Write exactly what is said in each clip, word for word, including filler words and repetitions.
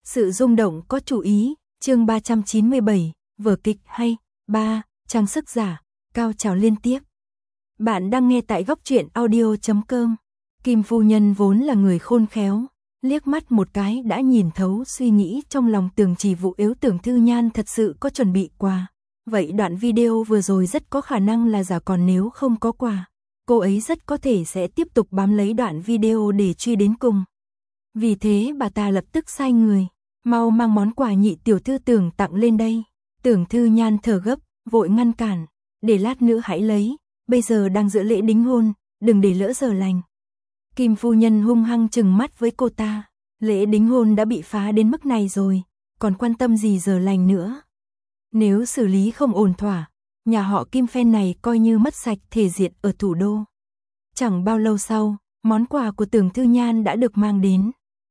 Sự rung động có chủ ý, chương ba trăm chín mươi bảy, vở kịch hay, ba, trang sức giả, cao trào liên tiếp. Bạn đang nghe tại góc truyện audio chấm com. Kim phu nhân vốn là người khôn khéo, liếc mắt một cái đã nhìn thấu suy nghĩ trong lòng Tưởng Chỉ Vũ. Yếu Tưởng Thư Nhan thật sự có chuẩn bị quà, vậy đoạn video vừa rồi rất có khả năng là giả, còn nếu không có quà, cô ấy rất có thể sẽ tiếp tục bám lấy đoạn video để truy đến cùng. Vì thế bà ta lập tức sai người, mau mang món quà nhị tiểu thư Tưởng tặng lên đây. Tưởng Thư Nhan thở gấp, vội ngăn cản, để lát nữa hãy lấy, bây giờ đang giữa lễ đính hôn, đừng để lỡ giờ lành. Kim phu nhân hung hăng trừng mắt với cô ta, lễ đính hôn đã bị phá đến mức này rồi, còn quan tâm gì giờ lành nữa. Nếu xử lý không ổn thỏa, nhà họ Kim phen này coi như mất sạch thể diện ở thủ đô. Chẳng bao lâu sau, món quà của Tưởng Thư Nhan đã được mang đến.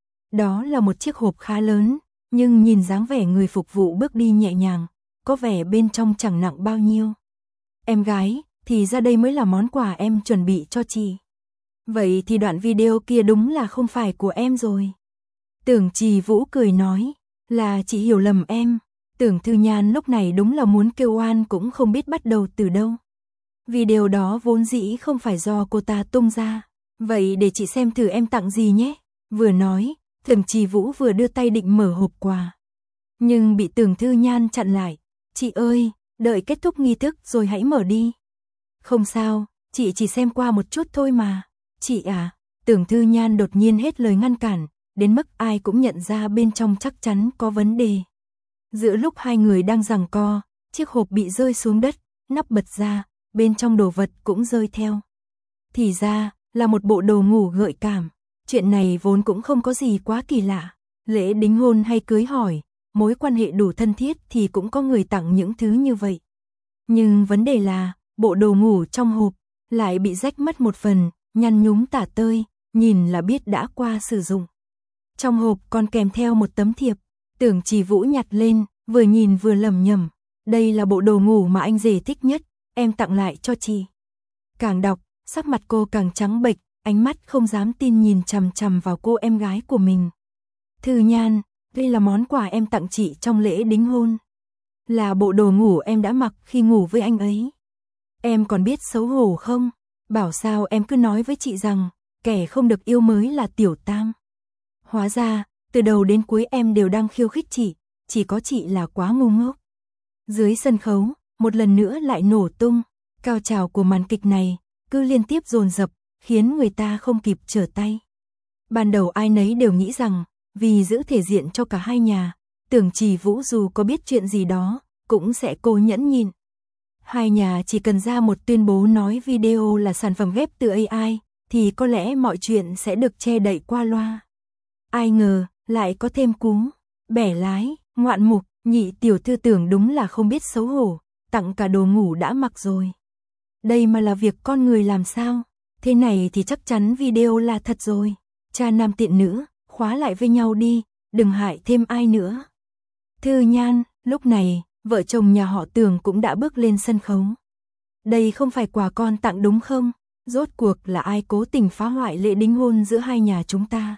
Đó là một chiếc hộp khá lớn, nhưng nhìn dáng vẻ người phục vụ bước đi nhẹ nhàng, có vẻ bên trong chẳng nặng bao nhiêu. Em gái, thì ra đây mới là món quà em chuẩn bị cho chị. Vậy thì đoạn video kia đúng là không phải của em rồi. Tưởng Chỉ Vũ cười nói, là chị hiểu lầm em. Tưởng Thư Nhan lúc này đúng là muốn kêu oan cũng không biết bắt đầu từ đâu. Video đó vốn dĩ không phải do cô ta tung ra. Vậy để chị xem thử em tặng gì nhé. Vừa nói, Tưởng Chỉ Vũ vừa đưa tay định mở hộp quà. Nhưng bị Tưởng Thư Nhan chặn lại. Chị ơi, đợi kết thúc nghi thức rồi hãy mở đi. Không sao, chị chỉ xem qua một chút thôi mà. Chị à, Tưởng Thư Nhan đột nhiên hết lời ngăn cản, đến mức ai cũng nhận ra bên trong chắc chắn có vấn đề. Giữa lúc hai người đang giằng co, chiếc hộp bị rơi xuống đất, nắp bật ra, bên trong đồ vật cũng rơi theo. Thì ra, là một bộ đồ ngủ gợi cảm. Chuyện này vốn cũng không có gì quá kỳ lạ. Lễ đính hôn hay cưới hỏi, mối quan hệ đủ thân thiết thì cũng có người tặng những thứ như vậy. Nhưng vấn đề là, bộ đồ ngủ trong hộp lại bị rách mất một phần, nhăn nhúm tả tơi, nhìn là biết đã qua sử dụng. Trong hộp còn kèm theo một tấm thiệp. Tưởng Chỉ Vũ nhặt lên, vừa nhìn vừa lẩm nhẩm, đây là bộ đồ ngủ mà anh rể thích nhất, em tặng lại cho chị. Càng đọc, sắc mặt cô càng trắng bệch, ánh mắt không dám tin nhìn chằm chằm vào cô em gái của mình. Thư Nhan, đây là món quà em tặng chị trong lễ đính hôn. Là bộ đồ ngủ em đã mặc khi ngủ với anh ấy. Em còn biết xấu hổ không? Bảo sao em cứ nói với chị rằng, kẻ không được yêu mới là Tiểu Tam. Hóa ra, từ đầu đến cuối em đều đang khiêu khích chị, chỉ có chị là quá ngu ngốc. Dưới sân khấu, một lần nữa lại nổ tung, cao trào của màn kịch này, cứ liên tiếp dồn dập, khiến người ta không kịp trở tay. Ban đầu ai nấy đều nghĩ rằng, vì giữ thể diện cho cả hai nhà, Tưởng Chỉ Vũ dù có biết chuyện gì đó, cũng sẽ cố nhẫn nhịn. Hai nhà chỉ cần ra một tuyên bố nói video là sản phẩm ghép từ a i, thì có lẽ mọi chuyện sẽ được che đậy qua loa. Ai ngờ, lại có thêm cú bẻ lái, ngoạn mục, nhị tiểu thư Tưởng đúng là không biết xấu hổ, tặng cả đồ ngủ đã mặc rồi. Đây mà là việc con người làm sao? Thế này thì chắc chắn video là thật rồi. Cha nam tiện nữ, khóa lại với nhau đi, đừng hại thêm ai nữa. Thư Nhan, lúc này, vợ chồng nhà họ Tưởng cũng đã bước lên sân khấu. Đây không phải quà con tặng đúng không? Rốt cuộc là ai cố tình phá hoại lễ đính hôn giữa hai nhà chúng ta?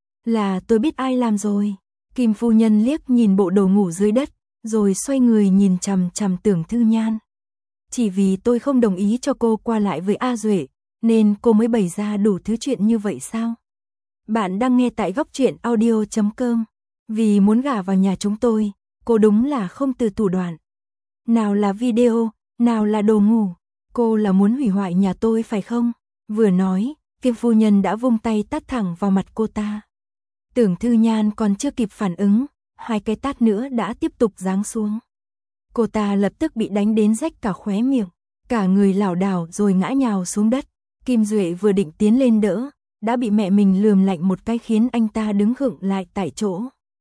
Là tôi biết ai làm rồi. Kim phu nhân liếc nhìn bộ đồ ngủ dưới đất, rồi xoay người nhìn chằm chằm Tưởng Thư Nhan. Chỉ vì tôi không đồng ý cho cô qua lại với A Duệ, nên cô mới bày ra đủ thứ chuyện như vậy sao? Bạn đang nghe tại góc truyện audio chấm com. Vì muốn gả vào nhà chúng tôi, cô đúng là không từ thủ đoạn. Nào là video, nào là đồ ngủ, cô là muốn hủy hoại nhà tôi phải không? Vừa nói, Kim phu nhân đã vung tay tát thẳng vào mặt cô ta. Tưởng Thư Nhan còn chưa kịp phản ứng, hai cái tát nữa đã tiếp tục giáng xuống. Cô ta lập tức bị đánh đến rách cả khóe miệng, cả người lảo đảo rồi ngã nhào xuống đất. Kim Duệ vừa định tiến lên đỡ, đã bị mẹ mình lườm lạnh một cái khiến anh ta đứng khựng lại tại chỗ.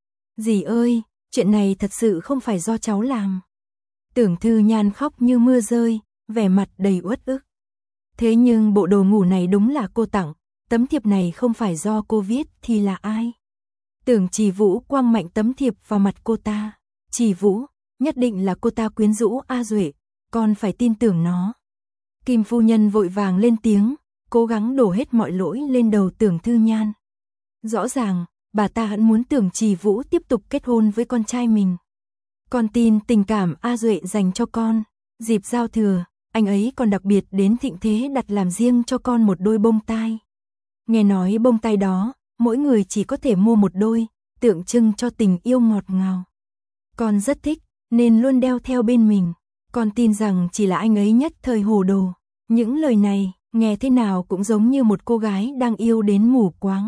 Dì ơi, chuyện này thật sự không phải do cháu làm. Tưởng Thư Nhan khóc như mưa rơi, vẻ mặt đầy uất ức. Thế nhưng bộ đồ ngủ này đúng là cô tặng, tấm thiệp này không phải do cô viết thì là ai? Tưởng Chỉ Vũ quăng mạnh tấm thiệp vào mặt cô ta. Chỉ Vũ, nhất định là cô ta quyến rũ A Duệ, con phải tin tưởng nó. Kim phu nhân vội vàng lên tiếng, cố gắng đổ hết mọi lỗi lên đầu Tưởng Thư Nhan. Rõ ràng, bà ta hẵn muốn Tưởng Trì Vũ tiếp tục kết hôn với con trai mình. Con tin tình cảm A Duệ dành cho con, dịp giao thừa, anh ấy còn đặc biệt đến Thịnh Thế đặt làm riêng cho con một đôi bông tai. Nghe nói bông tai đó, mỗi người chỉ có thể mua một đôi, tượng trưng cho tình yêu ngọt ngào. Con rất thích, nên luôn đeo theo bên mình. Con tin rằng chỉ là anh ấy nhất thời hồ đồ. Những lời này, nghe thế nào cũng giống như một cô gái đang yêu đến mù quáng.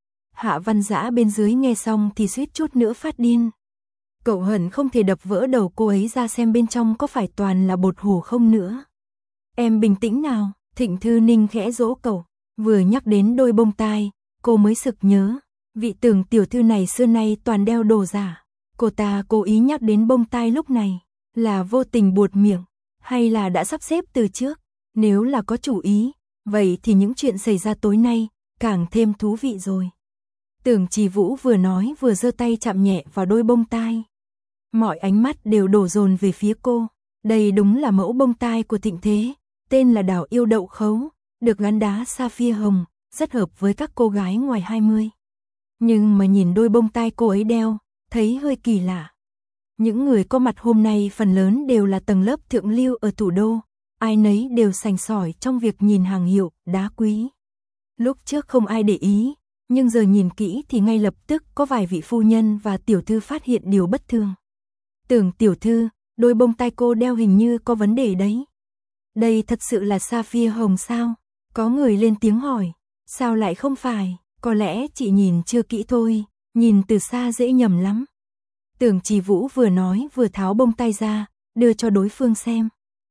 Hạ Văn Dã bên dưới nghe xong thì suýt chút nữa phát điên. Cậu hận không thể đập vỡ đầu cô ấy ra xem bên trong có phải toàn là bột hồ không nữa. Em bình tĩnh nào, Thịnh Thư Ninh khẽ dỗ cậu. Vừa nhắc đến đôi bông tai, cô mới sực nhớ. Vị Tưởng tiểu thư này xưa nay toàn đeo đồ giả. Cô ta cố ý nhắc đến bông tai lúc này, là vô tình buột miệng, hay là đã sắp xếp từ trước? Nếu là có chủ ý, vậy thì những chuyện xảy ra tối nay càng thêm thú vị rồi. Tưởng Trì Vũ vừa nói vừa giơ tay chạm nhẹ vào đôi bông tai. Mọi ánh mắt đều đổ dồn về phía cô. Đây đúng là mẫu bông tai của Thịnh Thế, tên là Đào Yêu Đậu Khấu, được gắn đá sapphire hồng, rất hợp với các cô gái ngoài hai mươi. Nhưng mà nhìn đôi bông tai cô ấy đeo, thấy hơi kỳ lạ. Những người có mặt hôm nay phần lớn đều là tầng lớp thượng lưu ở thủ đô, ai nấy đều sành sỏi trong việc nhìn hàng hiệu, đá quý. Lúc trước không ai để ý, nhưng giờ nhìn kỹ thì ngay lập tức có vài vị phu nhân và tiểu thư phát hiện điều bất thường. Tưởng tiểu thư, đôi bông tai cô đeo hình như có vấn đề đấy. Đây thật sự là sapphire hồng sao? Có người lên tiếng hỏi. Sao lại không phải? Có lẽ chị nhìn chưa kỹ thôi, nhìn từ xa dễ nhầm lắm. Tưởng Trì Vũ vừa nói vừa tháo bông tai ra, đưa cho đối phương xem.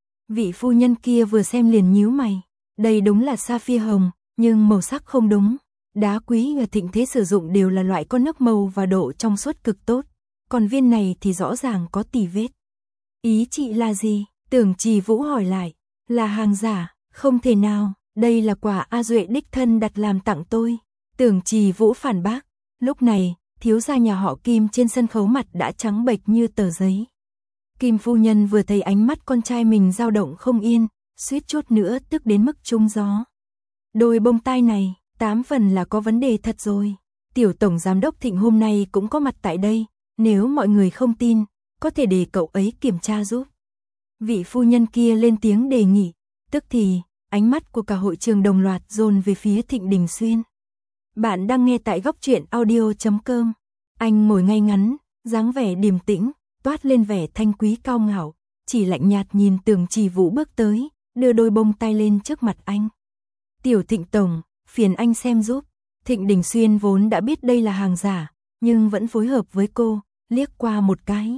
Vị phu nhân kia vừa xem liền nhíu mày. Đây đúng là sapphire hồng, nhưng màu sắc không đúng. Đá quý ở Thịnh Thế sử dụng đều là loại có nước màu và độ trong suốt cực tốt. Còn viên này thì rõ ràng có tì vết. Ý chị là gì? Tưởng Trì Vũ hỏi lại. Là hàng giả, không thể nào, đây là quà A Duệ đích thân đặt làm tặng tôi. Tưởng Trì Vũ phản bác. Lúc này, thiếu gia nhà họ Kim trên sân khấu mặt đã trắng bệch như tờ giấy. Kim phu nhân vừa thấy ánh mắt con trai mình dao động không yên, suýt chút nữa tức đến mức trúng gió. Đôi bông tai này, tám phần là có vấn đề thật rồi. Tiểu tổng giám đốc Thịnh hôm nay cũng có mặt tại đây, nếu mọi người không tin, có thể để cậu ấy kiểm tra giúp. Vị phu nhân kia lên tiếng đề nghị, tức thì, ánh mắt của cả hội trường đồng loạt dồn về phía Thịnh Đình Xuyên. Bạn đang nghe tại góc truyện audio chấm com. Anh ngồi ngay ngắn, dáng vẻ điềm tĩnh, toát lên vẻ thanh quý cao ngạo, chỉ lạnh nhạt nhìn Tưởng Trì Vũ bước tới, đưa đôi bông tai lên trước mặt anh. Tiểu Thịnh tổng, phiền anh xem giúp. Thịnh Đình Xuyên vốn đã biết đây là hàng giả, nhưng vẫn phối hợp với cô, liếc qua một cái.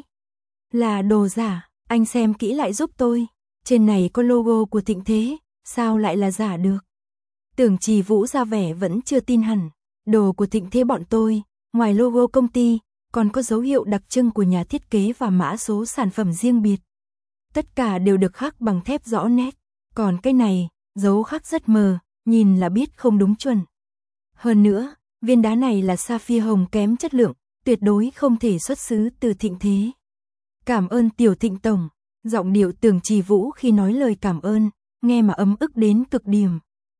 Là đồ giả, anh xem kỹ lại giúp tôi. Trên này có logo của Thịnh Thế, sao lại là giả được? Tưởng Trì Vũ ra vẻ vẫn chưa tin hẳn. Đồ của Thịnh Thế bọn tôi, ngoài logo công ty, còn có dấu hiệu đặc trưng của nhà thiết kế và mã số sản phẩm riêng biệt. Tất cả đều được khắc bằng thép rõ nét. Còn cái này, dấu khắc rất mờ, nhìn là biết không đúng chuẩn. Hơn nữa, viên đá này là sapphire hồng kém chất lượng, tuyệt đối không thể xuất xứ từ Thịnh Thế. Cảm ơn Tiểu Thịnh tổng. Giọng điệu Tưởng Trì Vũ khi nói lời cảm ơn, nghe mà ấm ức đến cực điểm.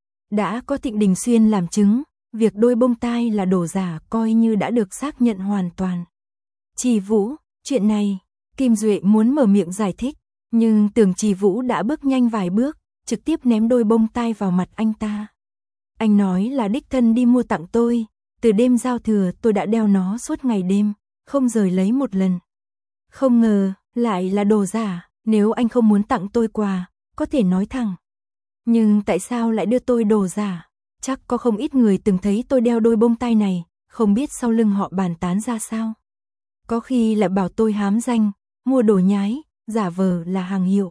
Đã có Thịnh Đình Xuyên làm chứng, việc đôi bông tai là đồ giả coi như đã được xác nhận hoàn toàn. Trì Vũ, chuyện này, Kim Duệ muốn mở miệng giải thích, nhưng Tưởng Trì Vũ đã bước nhanh vài bước, trực tiếp ném đôi bông tai vào mặt anh ta. Anh nói là đích thân đi mua tặng tôi, từ đêm giao thừa tôi đã đeo nó suốt ngày đêm, không rời lấy một lần. Không ngờ, lại là đồ giả, nếu anh không muốn tặng tôi quà, có thể nói thẳng. Nhưng tại sao lại đưa tôi đồ giả? Chắc có không ít người từng thấy tôi đeo đôi bông tai này, không biết sau lưng họ bàn tán ra sao. Có khi lại bảo tôi hám danh, mua đồ nhái, giả vờ là hàng hiệu.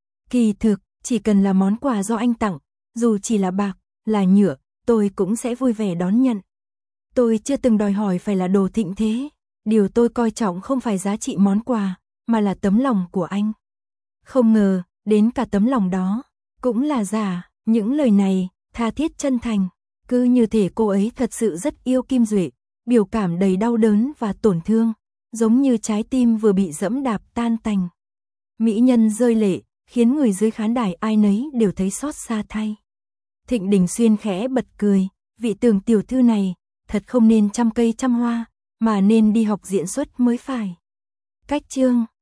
Kỳ thực, chỉ cần là món quà do anh tặng, dù chỉ là bạc, là nhựa, tôi cũng sẽ vui vẻ đón nhận. Tôi chưa từng đòi hỏi phải là đồ Thịnh Thế. Điều tôi coi trọng không phải giá trị món quà, mà là tấm lòng của anh. Không ngờ, đến cả tấm lòng đó, cũng là giả. Những lời này, tha thiết chân thành, cứ như thể cô ấy thật sự rất yêu Kim Duệ, biểu cảm đầy đau đớn và tổn thương, giống như trái tim vừa bị dẫm đạp tan tành. Mỹ nhân rơi lệ, khiến người dưới khán đài ai nấy đều thấy xót xa thay. Thịnh Đình Xuyên khẽ bật cười, vị Tưởng tiểu thư này, thật không nên chăm cây chăm hoa, mà nên đi học diễn xuất mới phải. Cách chương